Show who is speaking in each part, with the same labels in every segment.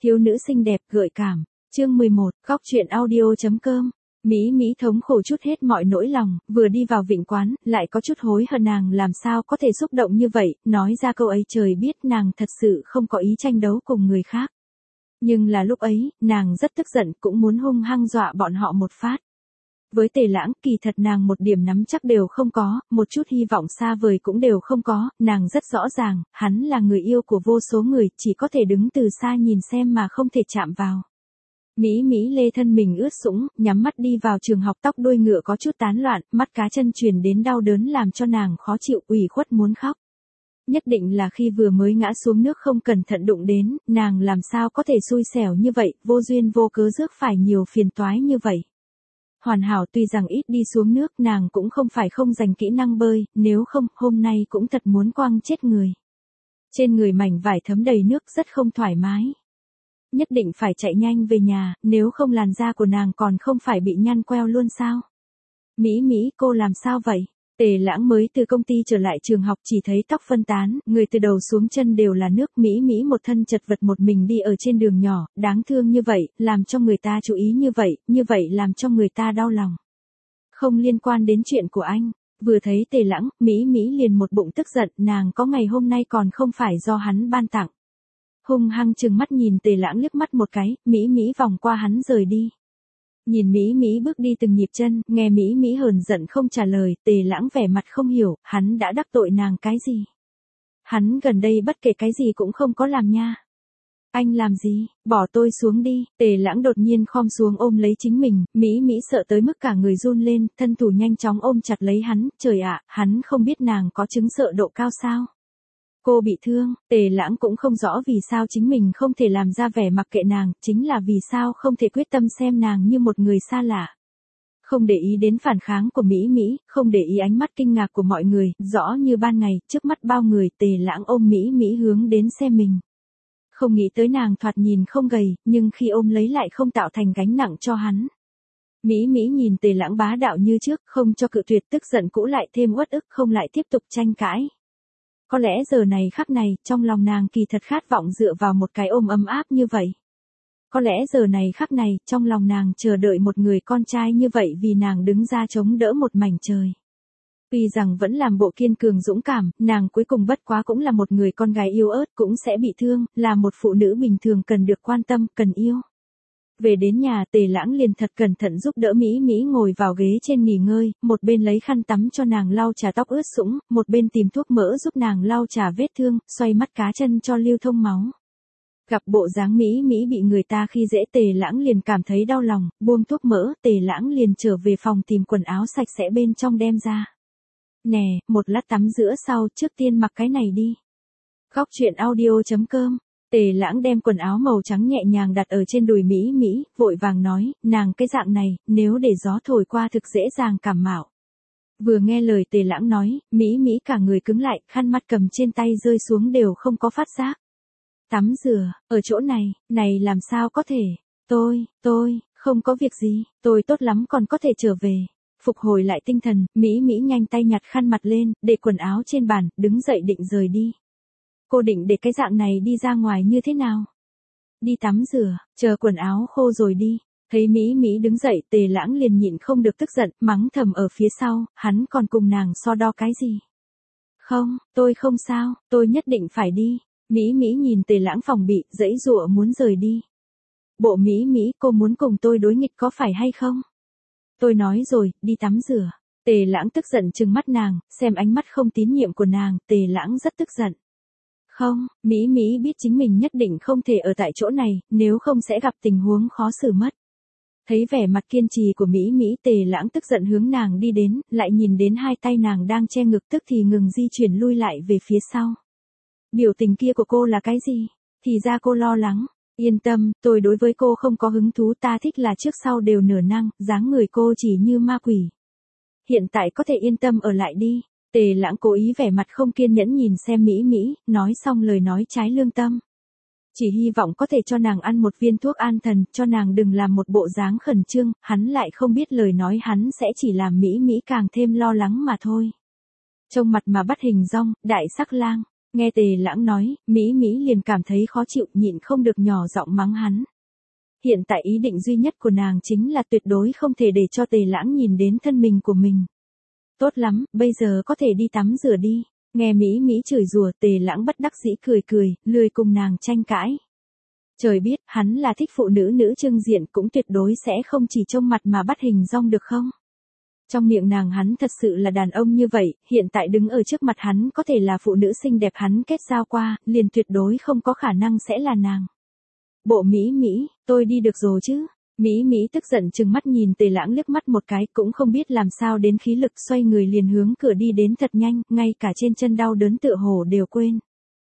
Speaker 1: Thiếu nữ xinh đẹp gợi cảm. Chương 11, góc truyện audio.com. Mỹ Mỹ thống khổ chút hết mọi nỗi lòng, vừa đi vào vịnh quán, lại có chút hối hận nàng làm sao có thể xúc động như vậy, nói ra câu ấy trời biết nàng thật sự không có ý tranh đấu cùng người khác. Nhưng là lúc ấy, nàng rất tức giận cũng muốn hung hăng dọa bọn họ một phát. Với Tề Lãng, kỳ thật nàng một điểm nắm chắc đều không có, một chút hy vọng xa vời cũng đều không có, nàng rất rõ ràng, hắn là người yêu của vô số người, chỉ có thể đứng từ xa nhìn xem mà không thể chạm vào. Mỹ Mỹ lê thân mình ướt sũng, nhắm mắt đi vào trường học, tóc đuôi ngựa có chút tán loạn, mắt cá chân truyền đến đau đớn làm cho nàng khó chịu, ủy khuất muốn khóc. Nhất định là khi vừa mới ngã xuống nước không cẩn thận đụng đến, nàng làm sao có thể xui xẻo như vậy, vô duyên vô cớ rước phải nhiều phiền toái như vậy. Hoàn hảo tuy rằng ít đi xuống nước, nàng cũng không phải không dành kỹ năng bơi, nếu không, hôm nay cũng thật muốn quăng chết người. Trên người mảnh vải thấm đầy nước rất không thoải mái. Nhất định phải chạy nhanh về nhà, nếu không làn da của nàng còn không phải bị nhăn queo luôn sao? Mỹ Mỹ, cô làm sao vậy? Tề Lãng mới từ công ty trở lại trường học, chỉ thấy tóc phân tán, người từ đầu xuống chân đều là nước. Mỹ Mỹ một thân chật vật một mình đi ở trên đường nhỏ, đáng thương như vậy, làm cho người ta chú ý như vậy làm cho người ta đau lòng. Không liên quan đến chuyện của anh. Vừa thấy Tề Lãng, Mỹ Mỹ liền một bụng tức giận, nàng có ngày hôm nay còn không phải do hắn ban tặng. Hung hăng trừng mắt nhìn Tề Lãng liếc mắt một cái, Mỹ Mỹ vòng qua hắn rời đi. Nhìn Mỹ Mỹ bước đi từng nhịp chân, nghe Mỹ Mỹ hờn giận không trả lời, Tề Lãng vẻ mặt không hiểu, hắn đã đắc tội nàng cái gì? Hắn gần đây bất kể cái gì cũng không có làm nha. Anh làm gì? Bỏ tôi xuống đi. Tề Lãng đột nhiên khom xuống ôm lấy chính mình, Mỹ Mỹ sợ tới mức cả người run lên, thân thủ nhanh chóng ôm chặt lấy hắn, trời ạ, hắn không biết nàng có chứng sợ độ cao sao? Cô bị thương, Tề Lãng cũng không rõ vì sao chính mình không thể làm ra vẻ mặc kệ nàng, chính là vì sao không thể quyết tâm xem nàng như một người xa lạ. Không để ý đến phản kháng của Mỹ Mỹ, không để ý ánh mắt kinh ngạc của mọi người, rõ như ban ngày, trước mắt bao người, Tề Lãng ôm Mỹ Mỹ hướng đến xe mình. Không nghĩ tới nàng thoạt nhìn không gầy, nhưng khi ôm lấy lại không tạo thành gánh nặng cho hắn. Mỹ Mỹ nhìn Tề Lãng bá đạo như trước, không cho cự tuyệt, tức giận cũ lại thêm uất ức, không lại tiếp tục tranh cãi. Có lẽ giờ này khắc này, trong lòng nàng kỳ thật khát vọng dựa vào một cái ôm ấm áp như vậy. Có lẽ giờ này khắc này, trong lòng nàng chờ đợi một người con trai như vậy vì nàng đứng ra chống đỡ một mảnh trời. Tuy rằng vẫn làm bộ kiên cường dũng cảm, nàng cuối cùng bất quá cũng là một người con gái yếu ớt, cũng sẽ bị thương, là một phụ nữ bình thường cần được quan tâm, cần yêu. Về đến nhà, Tề Lãng liền thật cẩn thận giúp đỡ Mỹ Mỹ ngồi vào ghế trên nghỉ ngơi, một bên lấy khăn tắm cho nàng lau chà tóc ướt sũng, một bên tìm thuốc mỡ giúp nàng lau chà vết thương, xoay mắt cá chân cho lưu thông máu. Gặp bộ dáng Mỹ Mỹ bị người ta khi dễ, Tề Lãng liền cảm thấy đau lòng, buông thuốc mỡ, Tề Lãng liền trở về phòng tìm quần áo sạch sẽ bên trong đem ra. Nè, một lát tắm giữa sau, trước tiên mặc cái này đi. Góc truyện audio.com. Tề Lãng đem quần áo màu trắng nhẹ nhàng đặt ở trên đùi Mỹ Mỹ, vội vàng nói, nàng cái dạng này, nếu để gió thổi qua thực dễ dàng cảm mạo. Vừa nghe lời Tề Lãng nói, Mỹ Mỹ cả người cứng lại, khăn mặt cầm trên tay rơi xuống đều không có phát giác. Tắm rửa, ở chỗ này làm sao có thể, tôi, không có việc gì, tôi tốt lắm còn có thể trở về. Phục hồi lại tinh thần, Mỹ Mỹ nhanh tay nhặt khăn mặt lên, để quần áo trên bàn, đứng dậy định rời đi. Cô định để cái dạng này đi ra ngoài như thế nào? Đi tắm rửa, chờ quần áo khô rồi đi. Thấy Mỹ Mỹ đứng dậy, Tề Lãng liền nhịn không được tức giận, mắng thầm ở phía sau, hắn còn cùng nàng so đo cái gì? Không, tôi không sao, tôi nhất định phải đi. Mỹ Mỹ nhìn Tề Lãng phòng bị, giãy giụa muốn rời đi. Bộ Mỹ Mỹ, cô muốn cùng tôi đối nghịch có phải hay không? Tôi nói rồi, đi tắm rửa. Tề Lãng tức giận trừng mắt nàng, xem ánh mắt không tín nhiệm của nàng, Tề Lãng rất tức giận. Không, Mỹ Mỹ biết chính mình nhất định không thể ở tại chỗ này, nếu không sẽ gặp tình huống khó xử mất. Thấy vẻ mặt kiên trì của Mỹ Mỹ, Tề Lãng tức giận hướng nàng đi đến, lại nhìn đến hai tay nàng đang che ngực, tức thì ngừng di chuyển lui lại về phía sau. Biểu tình kia của cô là cái gì? Thì ra cô lo lắng. Yên tâm, tôi đối với cô không có hứng thú, ta thích là trước sau đều nửa năng, dáng người cô chỉ như ma quỷ. Hiện tại có thể yên tâm ở lại đi. Tề Lãng cố ý vẻ mặt không kiên nhẫn nhìn xem Mỹ Mỹ, nói xong lời nói trái lương tâm. Chỉ hy vọng có thể cho nàng ăn một viên thuốc an thần, cho nàng đừng làm một bộ dáng khẩn trương, hắn lại không biết lời nói hắn sẽ chỉ làm Mỹ Mỹ càng thêm lo lắng mà thôi. Trông mặt mà bắt hình dong, đại sắc lang. Nghe Tề Lãng nói, Mỹ Mỹ liền cảm thấy khó chịu, nhịn không được nhỏ giọng mắng hắn. Hiện tại ý định duy nhất của nàng chính là tuyệt đối không thể để cho Tề Lãng nhìn đến thân mình của mình. Tốt lắm, bây giờ có thể đi tắm rửa đi. Nghe Mỹ Mỹ chửi rủa, Tề Lãng bất đắc dĩ cười, lười cùng nàng tranh cãi. Trời biết, hắn là thích phụ nữ nữ trưng diện, cũng tuyệt đối sẽ không chỉ trông mặt mà bắt hình dong được không? Trong miệng nàng hắn thật sự là đàn ông như vậy, hiện tại đứng ở trước mặt hắn có thể là phụ nữ xinh đẹp hắn kết giao qua, liền tuyệt đối không có khả năng sẽ là nàng. Bộ Mỹ Mỹ, tôi đi được rồi chứ? Mỹ Mỹ tức giận trừng mắt nhìn Tề Lãng liếc mắt một cái, cũng không biết làm sao đến khí lực, xoay người liền hướng cửa đi đến thật nhanh, ngay cả trên chân đau đớn tựa hồ đều quên.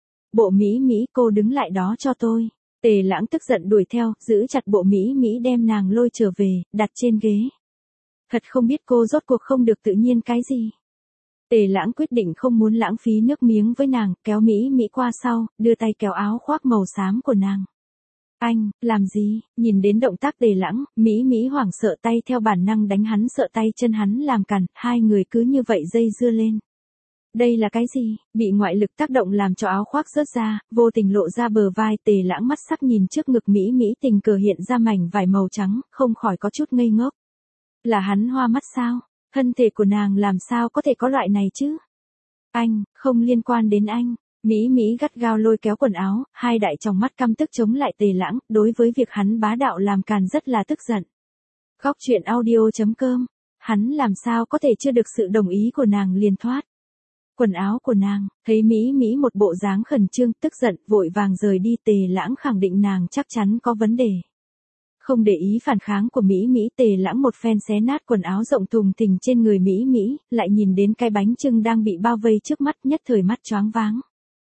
Speaker 1: Bộ Mỹ Mỹ, cô đứng lại đó cho tôi. Tề Lãng tức giận đuổi theo, giữ chặt bộ Mỹ Mỹ đem nàng lôi trở về, đặt trên ghế. Thật không biết cô rốt cuộc không được tự nhiên cái gì. Tề Lãng quyết định không muốn lãng phí nước miếng với nàng, kéo Mỹ Mỹ qua sau, đưa tay kéo áo khoác màu xám của nàng. Anh, làm gì? Nhìn đến động tác Tề Lãng, Mỹ Mỹ hoảng sợ, tay theo bản năng đánh hắn, sợ tay chân hắn làm cản, hai người cứ như vậy dây dưa lên. Đây là cái gì? Bị ngoại lực tác động làm cho áo khoác rớt ra, vô tình lộ ra bờ vai. Tề Lãng mắt sắc nhìn trước ngực Mỹ Mỹ tình cờ hiện ra mảnh vải màu trắng, không khỏi có chút ngây ngốc. Là hắn hoa mắt sao? Thân thể của nàng làm sao có thể có loại này chứ? Anh, không liên quan đến anh. Mỹ Mỹ gắt gao lôi kéo quần áo, hai đại tròng mắt căm tức chống lại Tề Lãng, đối với việc hắn bá đạo làm càn rất là tức giận. Góc truyện audio.com, hắn làm sao có thể chưa được sự đồng ý của nàng liền thoát quần áo của nàng, thấy Mỹ Mỹ một bộ dáng khẩn trương, tức giận, vội vàng rời đi. Tề Lãng khẳng định nàng chắc chắn có vấn đề. Không để ý phản kháng của Mỹ Mỹ, Tề Lãng một phen xé nát quần áo rộng thùng thình trên người Mỹ Mỹ, lại nhìn đến cái bánh chưng đang bị bao vây trước mắt, nhất thời mắt choáng váng.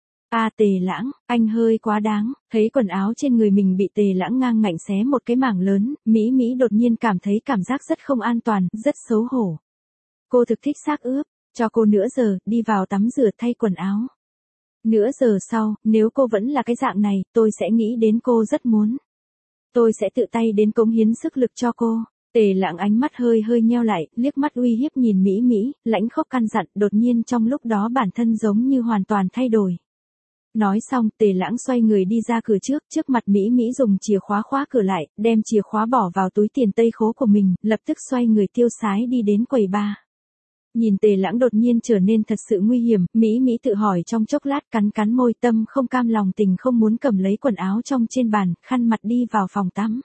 Speaker 1: Tề Lãng, anh hơi quá đáng. Thấy quần áo trên người mình bị Tề Lãng ngang ngạnh xé một cái mảng lớn, Mỹ Mỹ đột nhiên cảm thấy cảm giác rất không an toàn, rất xấu hổ. Cô thực thích xác ướp, cho cô nửa giờ, đi vào tắm rửa thay quần áo. Nửa giờ sau, nếu cô vẫn là cái dạng này, tôi sẽ nghĩ đến cô rất muốn. Tôi sẽ tự tay đến cống hiến sức lực cho cô. Tề Lãng ánh mắt hơi nheo lại, liếc mắt uy hiếp nhìn Mỹ Mỹ, lãnh khốc căn dặn, đột nhiên trong lúc đó bản thân giống như hoàn toàn thay đổi. Nói xong, Tề Lãng xoay người đi ra cửa trước mặt Mỹ Mỹ dùng chìa khóa khóa cửa lại, đem chìa khóa bỏ vào túi tiền tây khố của mình, lập tức xoay người tiêu sái đi đến quầy bar. Nhìn Tề Lãng đột nhiên trở nên thật sự nguy hiểm, Mỹ Mỹ tự hỏi trong chốc lát, cắn môi, tâm không cam lòng tình không muốn cầm lấy quần áo trong trên bàn, khăn mặt đi vào phòng tắm.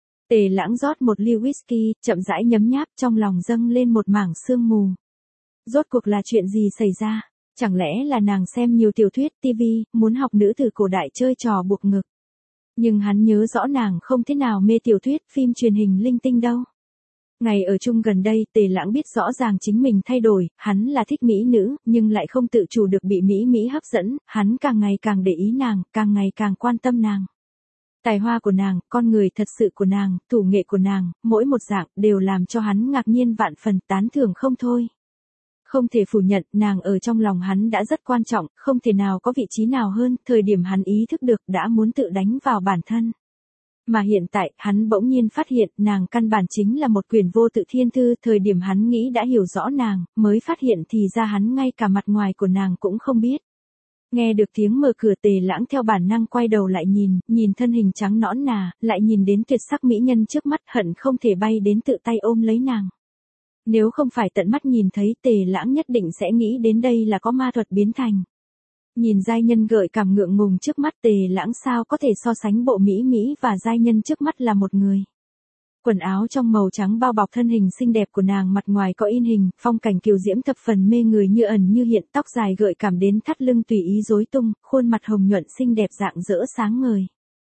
Speaker 1: Tề Lãng rót một ly whisky, chậm rãi nhấm nháp, trong lòng dâng lên một mảng sương mù. Rốt cuộc là chuyện gì xảy ra? Chẳng lẽ là nàng xem nhiều tiểu thuyết, tivi, muốn học nữ từ cổ đại chơi trò buộc ngực. Nhưng hắn nhớ rõ nàng không thế nào mê tiểu thuyết, phim truyền hình linh tinh đâu. Ngày ở chung gần đây, Tề Lãng biết rõ ràng chính mình thay đổi, hắn là thích mỹ nữ, nhưng lại không tự chủ được bị Mỹ Mỹ hấp dẫn, hắn càng ngày càng để ý nàng, càng ngày càng quan tâm nàng. Tài hoa của nàng, con người thật sự của nàng, thủ nghệ của nàng, mỗi một dạng, đều làm cho hắn ngạc nhiên vạn phần, tán thưởng không thôi. Không thể phủ nhận, nàng ở trong lòng hắn đã rất quan trọng, không thể nào có vị trí nào hơn, thời điểm hắn ý thức được đã muốn tự đánh vào bản thân. Mà hiện tại, hắn bỗng nhiên phát hiện, nàng căn bản chính là một quyển vô tự thiên thư, thời điểm hắn nghĩ đã hiểu rõ nàng, mới phát hiện thì ra hắn ngay cả mặt ngoài của nàng cũng không biết. Nghe được tiếng mở cửa, Tề Lãng theo bản năng quay đầu lại nhìn thân hình trắng nõn nà, lại nhìn đến tuyệt sắc mỹ nhân trước mắt, hận không thể bay đến tự tay ôm lấy nàng. Nếu không phải tận mắt nhìn thấy, Tề Lãng nhất định sẽ nghĩ đến đây là có ma thuật biến thành. Nhìn giai nhân gợi cảm ngượng ngùng trước mắt, Tề Lãng sao có thể so sánh bộ Mỹ Mỹ và giai nhân trước mắt là một người. Quần áo trong màu trắng bao bọc thân hình xinh đẹp của nàng, mặt ngoài có in hình, phong cảnh kiều diễm thập phần mê người như ẩn như hiện, tóc dài gợi cảm đến thắt lưng tùy ý rối tung, khuôn mặt hồng nhuận xinh đẹp rạng rỡ sáng ngời.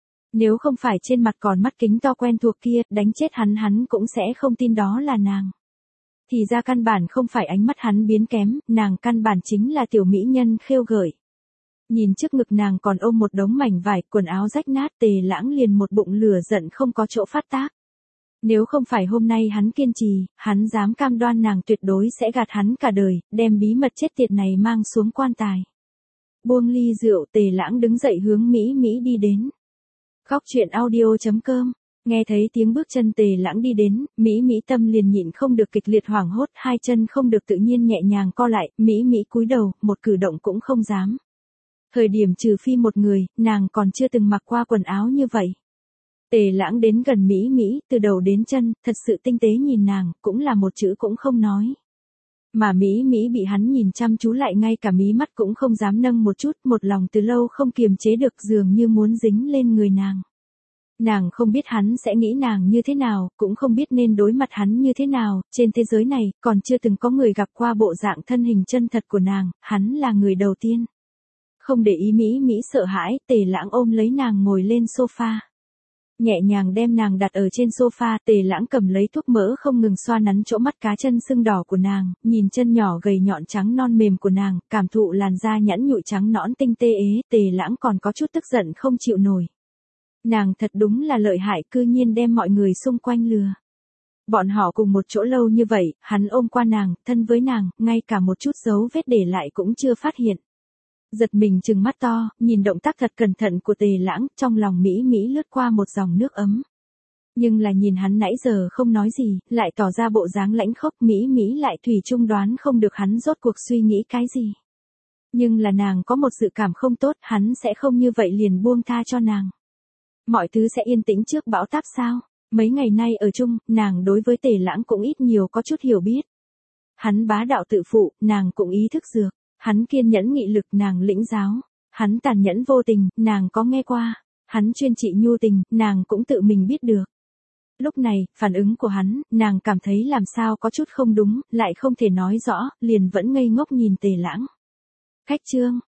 Speaker 1: Nếu không phải trên mặt còn mắt kính to quen thuộc kia, đánh chết hắn cũng sẽ không tin đó là nàng. Thì ra căn bản không phải ánh mắt hắn biến kém, nàng căn bản chính là tiểu mỹ nhân khêu gợi. Nhìn trước ngực nàng còn ôm một đống mảnh vải, quần áo rách nát, Tề Lãng liền một bụng lửa giận không có chỗ phát tác. Nếu không phải hôm nay hắn kiên trì, hắn dám cam đoan nàng tuyệt đối sẽ gạt hắn cả đời, đem bí mật chết tiệt này mang xuống quan tài. Buông ly rượu, Tề Lãng đứng dậy hướng Mỹ Mỹ đi đến. Góc truyện audio.com. Nghe thấy tiếng bước chân Tề Lãng đi đến, Mỹ Mỹ tâm liền nhịn không được kịch liệt hoảng hốt, hai chân không được tự nhiên nhẹ nhàng co lại, Mỹ Mỹ cúi đầu, một cử động cũng không dám. Thời điểm trừ phi một người, nàng còn chưa từng mặc qua quần áo như vậy. Tề Lãng đến gần Mỹ Mỹ, từ đầu đến chân, thật sự tinh tế nhìn nàng, cũng là một chữ cũng không nói. Mà Mỹ Mỹ bị hắn nhìn chăm chú lại ngay cả mí mắt cũng không dám nâng một chút, một lòng từ lâu không kiềm chế được dường như muốn dính lên người nàng. Nàng không biết hắn sẽ nghĩ nàng như thế nào, cũng không biết nên đối mặt hắn như thế nào, trên thế giới này, còn chưa từng có người gặp qua bộ dạng thân hình chân thật của nàng, hắn là người đầu tiên. Không để ý Mỹ Mỹ sợ hãi, Tề Lãng ôm lấy nàng ngồi lên sofa. Nhẹ nhàng đem nàng đặt ở trên sofa, Tề Lãng cầm lấy thuốc mỡ không ngừng xoa nắn chỗ mắt cá chân sưng đỏ của nàng, nhìn chân nhỏ gầy nhọn trắng non mềm của nàng, cảm thụ làn da nhẵn nhụi trắng nõn tinh tê ế, Tề Lãng còn có chút tức giận không chịu nổi. Nàng thật đúng là lợi hại, cư nhiên đem mọi người xung quanh lừa. Bọn họ cùng một chỗ lâu như vậy, hắn ôm qua nàng, thân với nàng, ngay cả một chút dấu vết để lại cũng chưa phát hiện. Giật mình trừng mắt to, nhìn động tác thật cẩn thận của Tề Lãng, trong lòng Mỹ Mỹ lướt qua một dòng nước ấm. Nhưng là nhìn hắn nãy giờ không nói gì, lại tỏ ra bộ dáng lãnh khốc, Mỹ Mỹ lại thủy chung đoán không được hắn rốt cuộc suy nghĩ cái gì. Nhưng là nàng có một dự cảm không tốt, hắn sẽ không như vậy liền buông tha cho nàng. Mọi thứ sẽ yên tĩnh trước bão táp sao? Mấy ngày nay ở chung, nàng đối với Tề Lãng cũng ít nhiều có chút hiểu biết. Hắn bá đạo tự phụ, nàng cũng ý thức dược. Hắn kiên nhẫn nghị lực, nàng lĩnh giáo. Hắn tàn nhẫn vô tình, nàng có nghe qua. Hắn chuyên trị nhu tình, nàng cũng tự mình biết được. Lúc này, phản ứng của hắn, nàng cảm thấy làm sao có chút không đúng, lại không thể nói rõ, liền vẫn ngây ngốc nhìn Tề Lãng. Khách trương,